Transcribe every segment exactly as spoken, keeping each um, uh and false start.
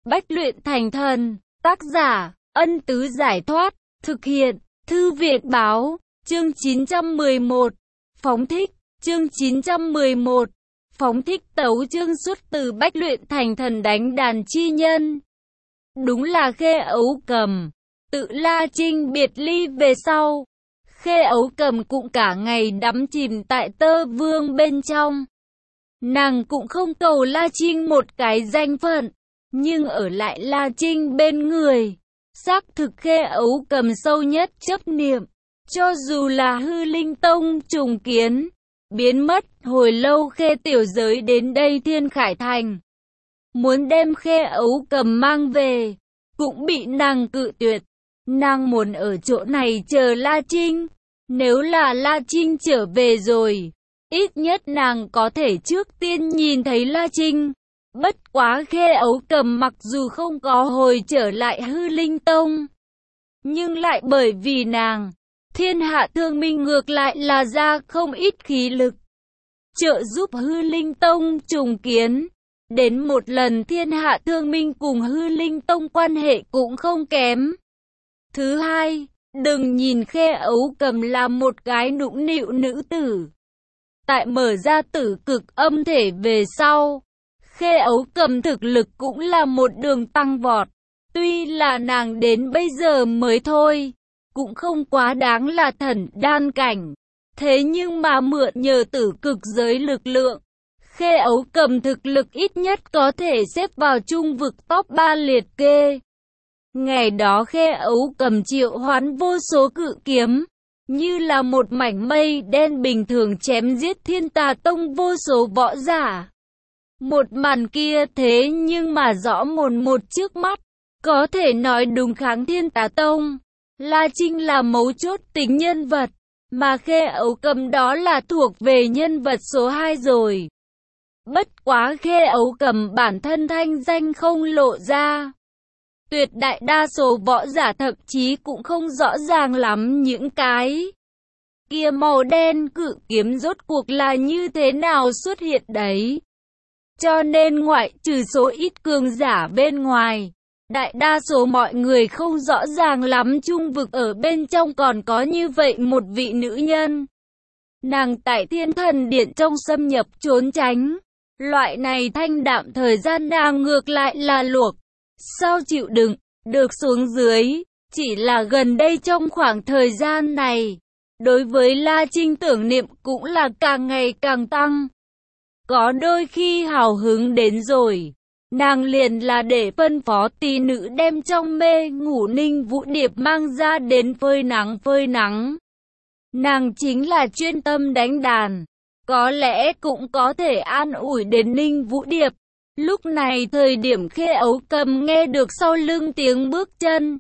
Bách luyện thành thần. Tác giả, Ân Tứ Giải Thoát. Thực hiện, Thư Viện Báo. Chương chín trăm mười một. Phóng thích. Chương chín trăm mười một. Phóng thích tấu chương xuất từ Bách luyện thành thần đánh đàn chi nhân. Đúng là Khê Ấu Cầm. Tự La Trinh biệt ly về sau, Khê Ấu Cầm cũng cả ngày đắm chìm tại Tơ Vương bên trong. Nàng cũng không cầu La Trinh một cái danh phận, nhưng ở lại La Trinh bên người, xác thực Khê Ấu Cầm sâu nhất chấp niệm. Cho dù là Hư Linh Tông trùng kiến, biến mất hồi lâu, Khê tiểu giới đến đây Thiên Khải Thành, muốn đem Khê Ấu Cầm mang về, cũng bị nàng cự tuyệt. Nàng muốn ở chỗ này chờ La Trinh. Nếu là La Trinh trở về rồi, ít nhất nàng có thể trước tiên nhìn thấy La Trinh. Bất quá Khê Ấu Cầm mặc dù không có hồi trở lại Hư Linh Tông, nhưng lại bởi vì nàng, Thiên Hạ Thương Minh ngược lại là ra không ít khí lực, trợ giúp Hư Linh Tông trùng kiến. Đến một lần Thiên Hạ Thương Minh cùng Hư Linh Tông quan hệ cũng không kém. Thứ hai, đừng nhìn Khê Ấu Cầm là một cái nũng nịu nữ tử. Tại mở ra tử cực âm thể về sau, Khê Ấu Cầm thực lực cũng là một đường tăng vọt. Tuy là nàng đến bây giờ mới thôi, cũng không quá đáng là thần đan cảnh. Thế nhưng mà mượn nhờ tử cực giới lực lượng, Khê Ấu Cầm thực lực ít nhất có thể xếp vào trung vực top ba liệt kê. Ngày đó Khê Ấu Cầm triệu hoán vô số cự kiếm, như là một mảnh mây đen bình thường chém giết Thiên Tà Tông vô số võ giả. Một màn kia thế nhưng mà rõ mồn một trước mắt, có thể nói đúng kháng Thiên Tà Tông. La Trinh là mấu chốt tính nhân vật, mà Khê Ấu Cầm đó là thuộc về nhân vật số hai rồi. Bất quá Khê Ấu Cầm bản thân thanh danh không lộ ra. Tuyệt đại đa số võ giả thậm chí cũng không rõ ràng lắm những cái kia màu đen cự kiếm rốt cuộc là như thế nào xuất hiện đấy. Cho nên ngoại trừ số ít cường giả bên ngoài, đại đa số mọi người không rõ ràng lắm trung vực ở bên trong còn có như vậy một vị nữ nhân. Nàng tại Thiên Thần Điện trong xâm nhập trốn tránh, loại này thanh đạm thời gian nàng ngược lại là luộc. Sao chịu đựng được xuống dưới, chỉ là gần đây trong khoảng thời gian này, đối với La Trinh tưởng niệm cũng là càng ngày càng tăng. Có đôi khi hào hứng đến rồi, nàng liền là để phân phó tỷ nữ đem trong mê ngủ Ninh Vũ Điệp mang ra đến phơi nắng phơi nắng. Nàng chính là chuyên tâm đánh đàn, có lẽ cũng có thể an ủi đến Ninh Vũ Điệp. Lúc này thời điểm Khê Ấu Cầm nghe được sau lưng tiếng bước chân,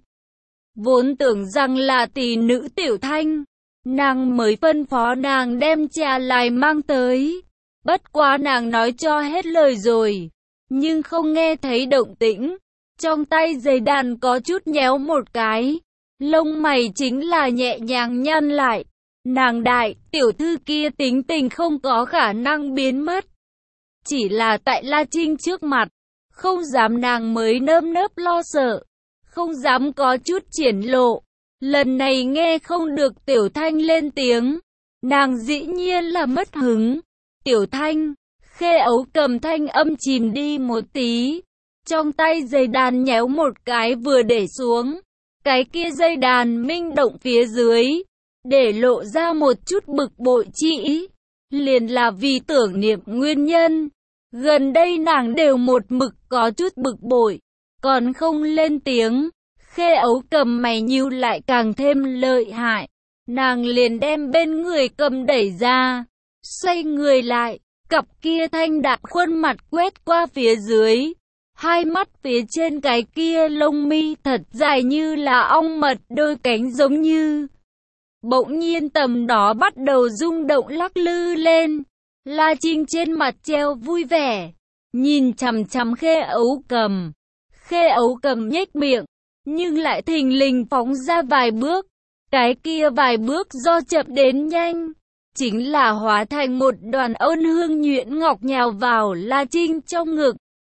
vốn tưởng rằng là tỷ nữ Tiểu Thanh, nàng mới phân phó nàng đem trà lại mang tới. Bất quá nàng nói cho hết lời rồi, nhưng không nghe thấy động tĩnh. Trong tay giày đàn có chút nhéo một cái, lông mày chính là nhẹ nhàng nhăn lại. Nàng đại tiểu thư kia tính tình không có khả năng biến mất. Chỉ là tại La Trinh trước mặt, không dám nàng mới nơm nớp lo sợ, không dám có chút triển lộ. Lần này nghe không được Tiểu Thanh lên tiếng, nàng dĩ nhiên là mất hứng. Tiểu Thanh, Khê Ấu Cầm thanh âm chìm đi một tí, trong tay dây đàn nhéo một cái vừa để xuống, cái kia dây đàn minh động phía dưới, để lộ ra một chút bực bội chi ý. Liền là vì tưởng niệm nguyên nhân, gần đây nàng đều một mực có chút bực bội, còn không lên tiếng. Khê Ấu Cầm mày nhíu lại càng thêm lợi hại, nàng liền đem bên người cầm đẩy ra, xoay người lại, cặp kia thanh đạm khuôn mặt quét qua phía dưới, hai mắt phía trên cái kia lông mi thật dài như là ong mật, đôi cánh giống như bỗng nhiên tầm đó bắt đầu rung động lắc lư lên. La Trinh trên mặt treo vui vẻ, nhìn chằm chằm Khê Ấu Cầm. Khê Ấu Cầm nhếch miệng, nhưng lại thình lình phóng ra vài bước. Cái kia vài bước do chậm đến nhanh, chính là hóa thành một đoàn ôn hương nhuyễn ngọc nhào vào La Trinh trong ngực.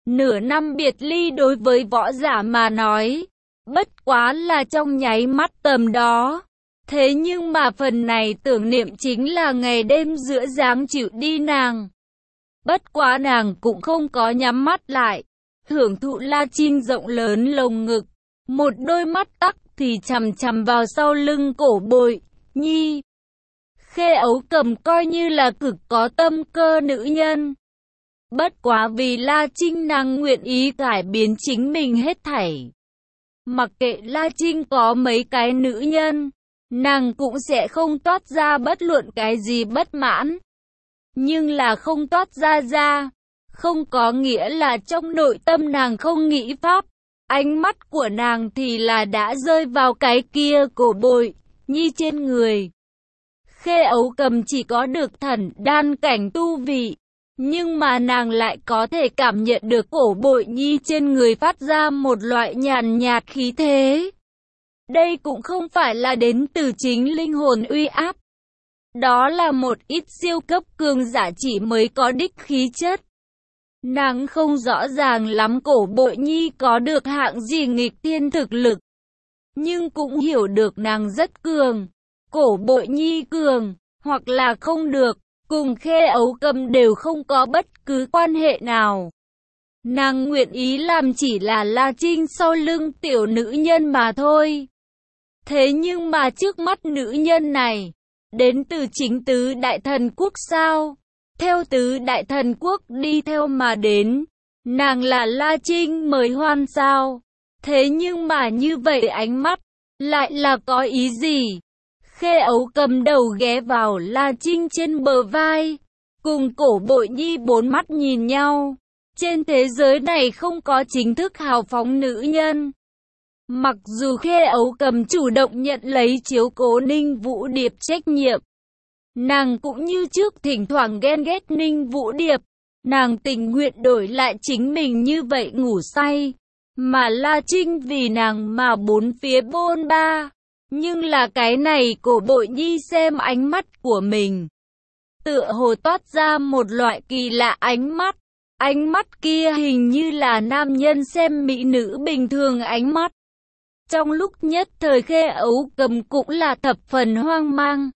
Nửa năm biệt ly đối với võ giả mà nói, bất quá là trong nháy mắt tầm đó. Thế nhưng mà phần này tưởng niệm chính là ngày đêm giữa dáng chịu đi nàng. Bất quá nàng cũng không có nhắm mắt lại, hưởng thụ La Trinh rộng lớn lồng ngực, một đôi mắt tắc thì chằm chằm vào sau lưng Cổ Bội Nhi. Khê Ấu Cầm coi như là cực có tâm cơ nữ nhân. Bất quá vì La Trinh nàng nguyện ý cải biến chính mình hết thảy. Mặc kệ La Trinh có mấy cái nữ nhân, nàng cũng sẽ không toát ra bất luận cái gì bất mãn. Nhưng là không toát ra ra, không có nghĩa là trong nội tâm nàng không nghĩ pháp. Ánh mắt của nàng thì là đã rơi vào cái kia Cổ Bội Nhi trên người. Khê Ấu Cầm chỉ có được thần đan cảnh tu vị, nhưng mà nàng lại có thể cảm nhận được Cổ Bội Nhi trên người phát ra một loại nhàn nhạt khí thế. Đây cũng không phải là đến từ chính linh hồn uy áp. Đó là một ít siêu cấp cường giả chỉ mới có đích khí chất. Nàng không rõ ràng lắm Cổ Bội Nhi có được hạng gì nghịch thiên thực lực, nhưng cũng hiểu được nàng rất cường. Cổ Bội Nhi cường, hoặc là không được, cùng Khê Ấu Cầm đều không có bất cứ quan hệ nào. Nàng nguyện ý làm chỉ là La Trinh sau lưng tiểu nữ nhân mà thôi. Thế nhưng mà trước mắt nữ nhân này, đến từ chính tứ đại thần quốc sao? Theo tứ đại thần quốc đi theo mà đến, nàng là La Trinh mời hoan sao? Thế nhưng mà như vậy ánh mắt, lại là có ý gì? Khê Ấu Cầm đầu ghé vào La Trinh trên bờ vai, cùng Cổ Bội Nhi bốn mắt nhìn nhau. Trên thế giới này không có chính thức hào phóng nữ nhân. Mặc dù Khê Ấu Cầm chủ động nhận lấy chiếu cố Ninh Vũ Điệp trách nhiệm, nàng cũng như trước thỉnh thoảng ghen ghét Ninh Vũ Điệp. Nàng tình nguyện đổi lại chính mình như vậy ngủ say, mà La Trinh vì nàng mà bốn phía bôn ba. Nhưng là cái này Cổ Bội Nhi xem ánh mắt của mình, tựa hồ toát ra một loại kỳ lạ ánh mắt. Ánh mắt kia hình như là nam nhân xem mỹ nữ bình thường ánh mắt. Trong lúc nhất thời Khê Ấu Cầm cũng là thập phần hoang mang.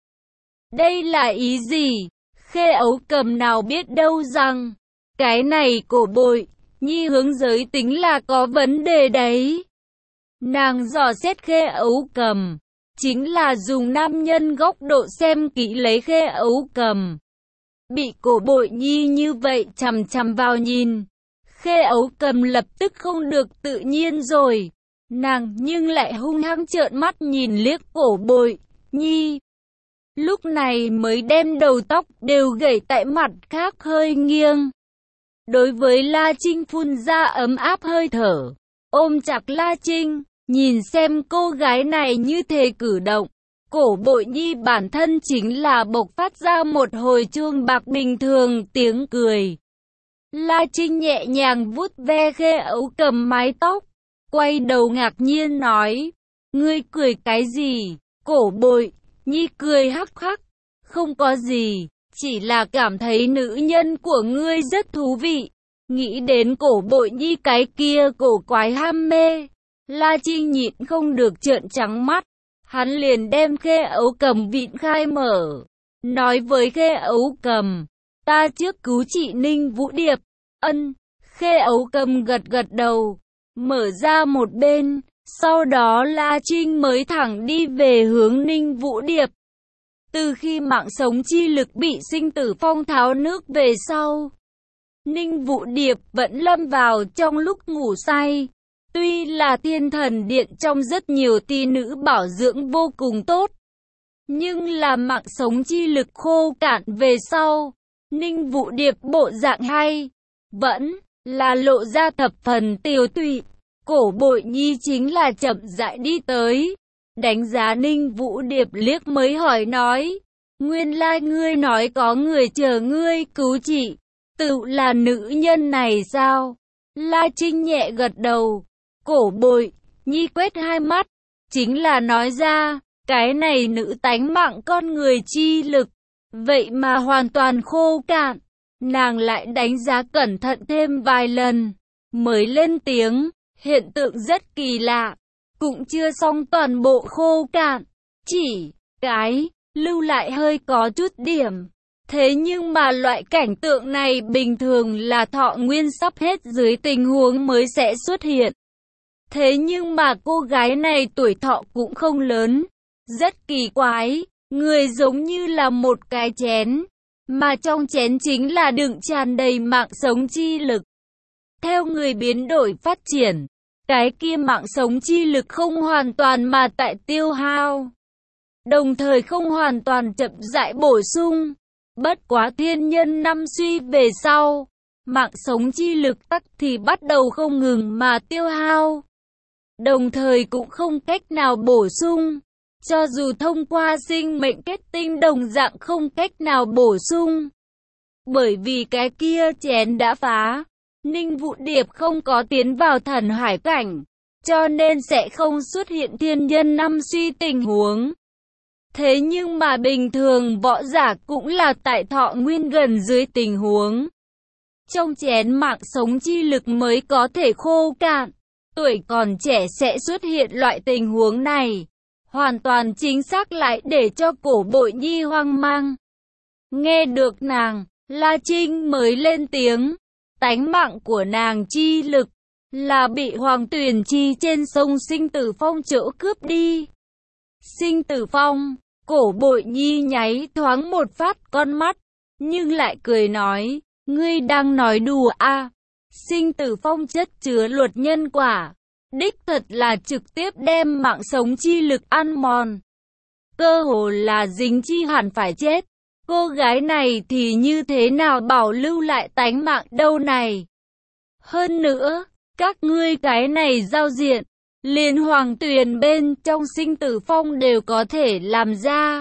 Đây là ý gì? Khê Ấu Cầm nào biết đâu rằng, cái này Cổ Bội Nhi hướng giới tính là có vấn đề đấy. Nàng dò xét Khê Ấu Cầm, chính là dùng nam nhân góc độ xem kỹ lấy Khê Ấu Cầm. Bị Cổ Bội Nhi như vậy chằm chằm vào nhìn, Khê Ấu Cầm lập tức không được tự nhiên rồi. Nàng nhưng lại hung hăng trợn mắt nhìn liếc Cổ Bội Nhi. Lúc này mới đem đầu tóc đều gẩy tại mặt khác hơi nghiêng. Đối với La Trinh phun ra ấm áp hơi thở, ôm chặt La Trinh, nhìn xem cô gái này như thế cử động. Cổ Bội Nhi bản thân chính là bộc phát ra một hồi chuông bạc bình thường tiếng cười. La Trinh nhẹ nhàng vuốt ve Khê Ấu Cầm mái tóc, quay đầu ngạc nhiên nói, ngươi cười cái gì? Cổ Bội Nhi cười hắc hắc, không có gì, chỉ là cảm thấy nữ nhân của ngươi rất thú vị. Nghĩ đến Cổ Bội Nhi cái kia cổ quái ham mê, La Trinh nhịn không được trợn trắng mắt. Hắn liền đem Khê Ấu Cầm vịn khai mở, nói với Khê Ấu Cầm, ta trước cứu chị Ninh Vũ Điệp. Ân. Khê Ấu Cầm gật gật đầu, mở ra một bên, sau đó La Trinh mới thẳng đi về hướng Ninh Vũ Điệp. Từ khi mạng sống chi lực bị sinh tử phong tháo nước về sau, Ninh Vũ Điệp vẫn lâm vào trong lúc ngủ say. Tuy là Thiên Thần Điện trong rất nhiều tỷ nữ bảo dưỡng vô cùng tốt, nhưng là mạng sống chi lực khô cạn về sau, Ninh Vũ Điệp bộ dạng hay, vẫn là lộ ra thập phần tiều tụy. Cổ Bội Nhi chính là chậm rãi đi tới, đánh giá Ninh Vũ Điệp liếc mới hỏi nói, nguyên lai ngươi nói có người chờ ngươi cứu chị, tự là nữ nhân này sao? La Trinh nhẹ gật đầu. Cổ Bội Nhi quét hai mắt, chính là nói ra, cái này nữ tánh mạng con người chi lực, vậy mà hoàn toàn khô cạn. Nàng lại đánh giá cẩn thận thêm vài lần, mới lên tiếng, hiện tượng rất kỳ lạ, cũng chưa xong toàn bộ khô cạn, chỉ cái lưu lại hơi có chút điểm. Thế nhưng mà loại cảnh tượng này bình thường là thọ nguyên sắp hết dưới tình huống mới sẽ xuất hiện. Thế nhưng mà cô gái này tuổi thọ cũng không lớn, rất kỳ quái, người giống như là một cái chén, mà trong chén chính là đựng tràn đầy mạng sống chi lực. Theo người biến đổi phát triển, cái kia mạng sống chi lực không hoàn toàn mà tại tiêu hao, đồng thời không hoàn toàn chậm rãi bổ sung. Bất quá thiên nhân năm suy về sau, mạng sống chi lực tắc thì bắt đầu không ngừng mà tiêu hao, đồng thời cũng không cách nào bổ sung. Cho dù thông qua sinh mệnh kết tinh đồng dạng không cách nào bổ sung. Bởi vì cái kia chén đã phá, Ninh Vũ Điệp không có tiến vào thần hải cảnh, cho nên sẽ không xuất hiện thiên nhân năm suy tình huống. Thế nhưng mà bình thường võ giả cũng là tại thọ nguyên gần dưới tình huống. Trong chén mạng sống chi lực mới có thể khô cạn, tuổi còn trẻ sẽ xuất hiện loại tình huống này. Hoàn toàn chính xác lại để cho Cổ Bội Nhi hoang mang. Nghe được nàng, La Trinh mới lên tiếng, tánh mạng của nàng chi lực là bị Hoàng Tuyền Chi trên sông Sinh Tử Phong chỗ cướp đi. Sinh Tử Phong, Cổ Bội Nhi nháy thoáng một phát con mắt, nhưng lại cười nói, ngươi đang nói đùa à? Sinh Tử Phong chất chứa luật nhân quả, đích thật là trực tiếp đem mạng sống chi lực ăn mòn. Cơ hồ là dính chi hẳn phải chết. Cô gái này thì như thế nào bảo lưu lại tánh mạng đâu này? Hơn nữa, các ngươi cái này giao diện, liền Hoàng Tuyền bên trong Sinh Tử Phong đều có thể làm ra.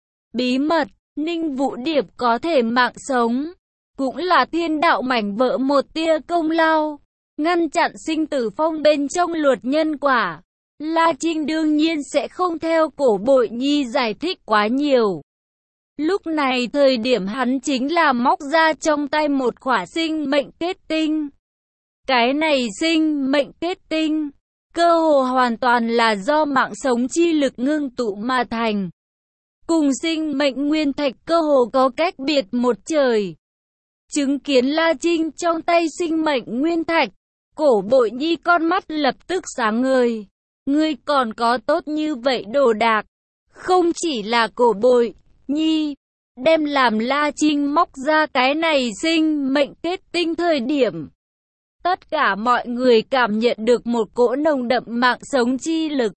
Bí mật, Ninh Vũ Điệp có thể mạng sống, cũng là thiên đạo mảnh vỡ một tia công lao. Ngăn chặn Sinh Tử Phong bên trong luật nhân quả. La Trinh đương nhiên sẽ không theo Cổ Bội Nhi giải thích quá nhiều. Lúc này thời điểm hắn chính là móc ra trong tay một khỏa sinh mệnh kết tinh. Cái này sinh mệnh kết tinh, cơ hồ hoàn toàn là do mạng sống chi lực ngưng tụ mà thành. Cùng sinh mệnh nguyên thạch cơ hồ có cách biệt một trời. Chứng kiến La Trinh trong tay sinh mệnh nguyên thạch, Cổ Bội Nhi con mắt lập tức sáng ngời. Ngươi còn có tốt như vậy đồ đạc. Không chỉ là Cổ Bội Nhi, đem làm La Trinh móc ra cái này sinh mệnh kết tinh thời điểm. Tất cả mọi người cảm nhận được một cỗ nồng đậm mạng sống chi lực.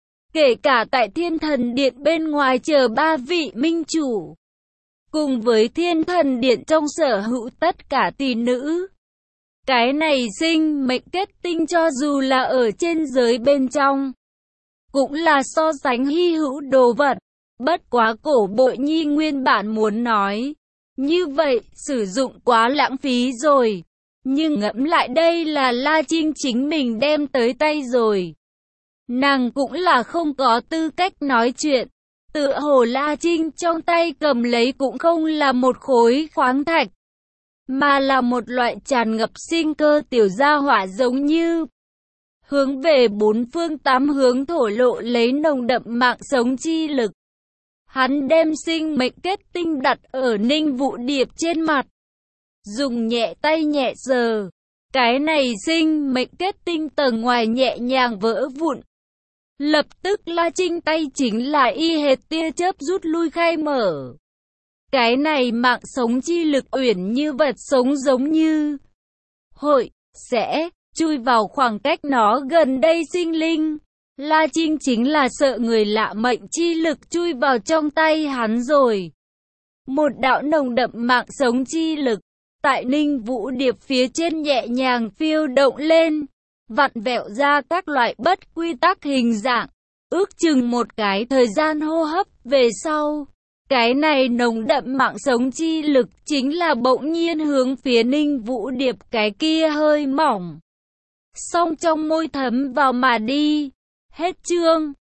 Kể cả tại Thiên Thần Điện bên ngoài chờ ba vị minh chủ. Cùng với Thiên Thần Điện trong sở hữu tất cả tỷ nữ. Cái này sinh mệnh kết tinh cho dù là ở trên giới bên trong, cũng là so sánh hy hữu đồ vật. Bất quá Cổ Bội Nhi nguyên bản muốn nói, như vậy sử dụng quá lãng phí rồi. Nhưng ngẫm lại đây là La Trinh chính mình đem tới tay rồi. Nàng cũng là không có tư cách nói chuyện. Tựa hồ La Trinh trong tay cầm lấy cũng không là một khối khoáng thạch, mà là một loại tràn ngập sinh cơ tiểu gia hỏa giống như. Hướng về bốn phương tám hướng thổ lộ lấy nồng đậm mạng sống chi lực. Hắn đem sinh mệnh kết tinh đặt ở Ninh Vũ Điệp trên mặt. Dùng nhẹ tay nhẹ sờ. Cái này sinh mệnh kết tinh tầng ngoài nhẹ nhàng vỡ vụn. Lập tức La Trinh tay chính là y hệt tia chớp rút lui khai mở. Cái này mạng sống chi lực uyển như vật sống giống như hội, sẽ chui vào khoảng cách nó gần đây sinh linh. La Trinh chính là sợ người lạ mệnh chi lực chui vào trong tay hắn rồi. Một đạo nồng đậm mạng sống chi lực, tại Ninh Vũ Điệp phía trên nhẹ nhàng phiêu động lên, vặn vẹo ra các loại bất quy tắc hình dạng, ước chừng một cái thời gian hô hấp về sau. Cái này nồng đậm mạng sống chi lực chính là bỗng nhiên hướng phía Ninh Vũ Điệp cái kia hơi mỏng. Xong trong môi thấm vào mà đi. Hết chương.